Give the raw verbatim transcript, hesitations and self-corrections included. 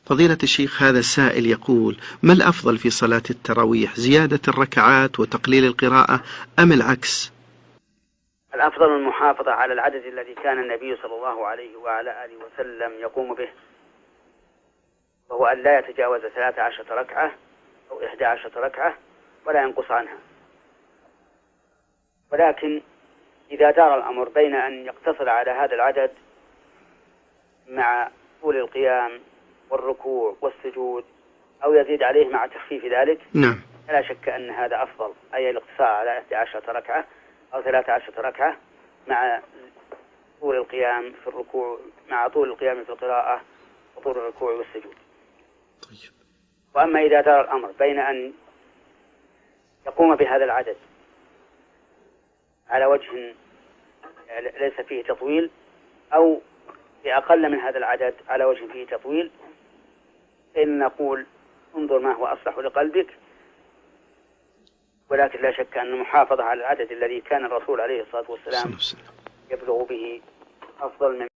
فضيلة الشيخ، هذا السائل يقول: ما الأفضل في صلاة التراويح، زيادة الركعات وتقليل القراءة أم العكس؟ الأفضل المحافظة على العدد الذي كان النبي صلى الله عليه وعلى آله وسلم يقوم به، وهو أن لا يتجاوز ثلاث عشرة ركعة أو إحدى عشرة ركعة ولا ينقص عنها. ولكن إذا دار الأمر بين أن يقتصر على هذا العدد مع طول القيام والركوع والسجود أو يزيد عليه مع تخفيف ذلك، نعم، لا شك أن هذا أفضل، أي الاقتصار على إحدى عشرة ركعة أو ثلاث عشرة ركعة مع طول القيام في الركوع، مع طول القيام في القراءة وطول الركوع والسجود. طيب. وأما إذا دار الأمر بين أن يقوم بهذا العدد على وجه ليس فيه تطويل أو بأقل من هذا العدد على وجه فيه تطويل، فإن نقول انظر ما هو أصلح لقلبك. ولكن لا شك أن المحافظة على العدد الذي كان الرسول عليه الصلاة والسلام يبلغ به أفضل من